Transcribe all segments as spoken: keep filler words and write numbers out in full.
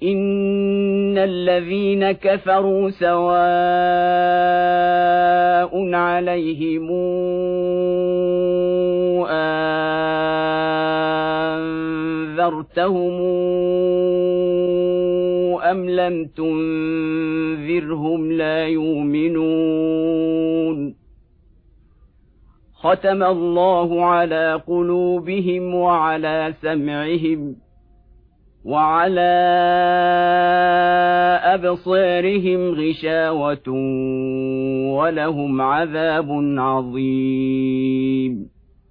إن الذين كفروا سواء عليهم أنذرتهم أم لم تنذرهم لا يؤمنون ختم الله على قلوبهم وعلى سمعهم وعلى أبصارهم غشاوة ولهم عذاب عظيم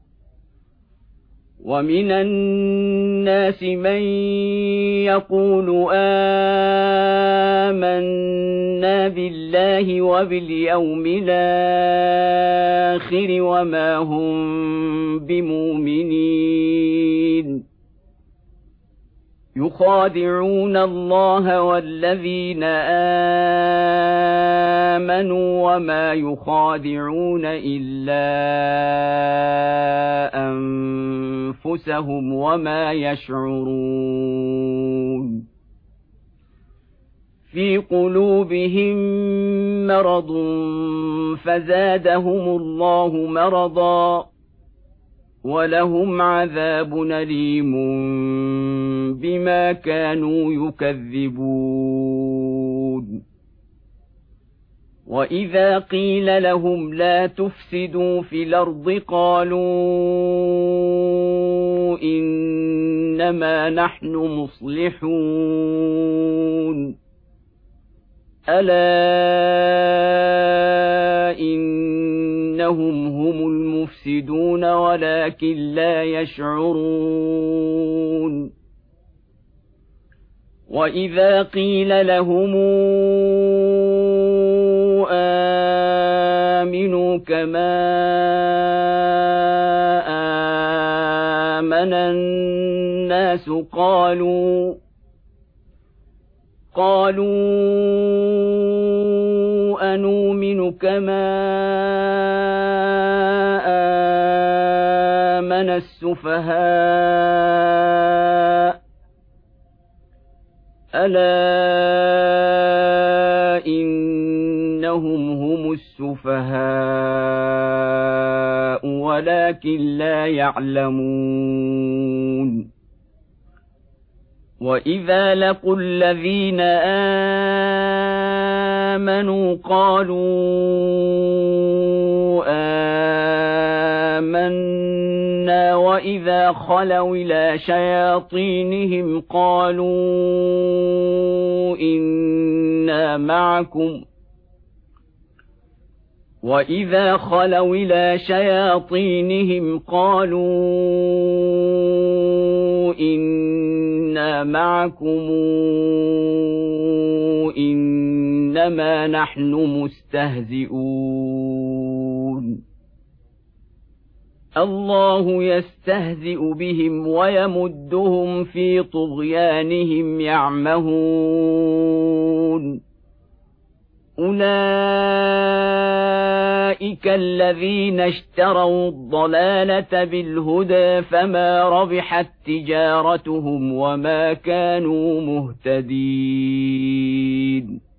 ومن الناس من يقول آمنا بالله وباليوم الآخر وما هم بمؤمنين يخادعون الله والذين آمنوا وما يخادعون إلا أنفسهم وما يشعرون في قلوبهم مرض فزادهم الله مرضا ولهم عذاب أليم بما كانوا يكذبون وإذا قيل لهم لا تفسدوا في الأرض قالوا إنما نحن مصلحون ألا إنهم هم المفسدون ولكن لا يشعرون وإذا قيل لهم آمنوا كما آمن الناس قالوا قالوا أنؤمن كما آمن السفهاء ألا إنهم هم السفهاء ولكن لا يعلمون وإذا لقوا الذين آمنوا قالوا آمنا وإذا خلوا إلى شياطينهم قالوا إنا معكم وإذا خلوا إلى شياطينهم قالوا إنا معكم إنما نحن مستهزئون الله يستهزئ بهم ويمدهم في طغيانهم يعمهون أولئك الذين اشتروا الضلالة بالهدى فما ربحت تجارتهم وما كانوا مهتدين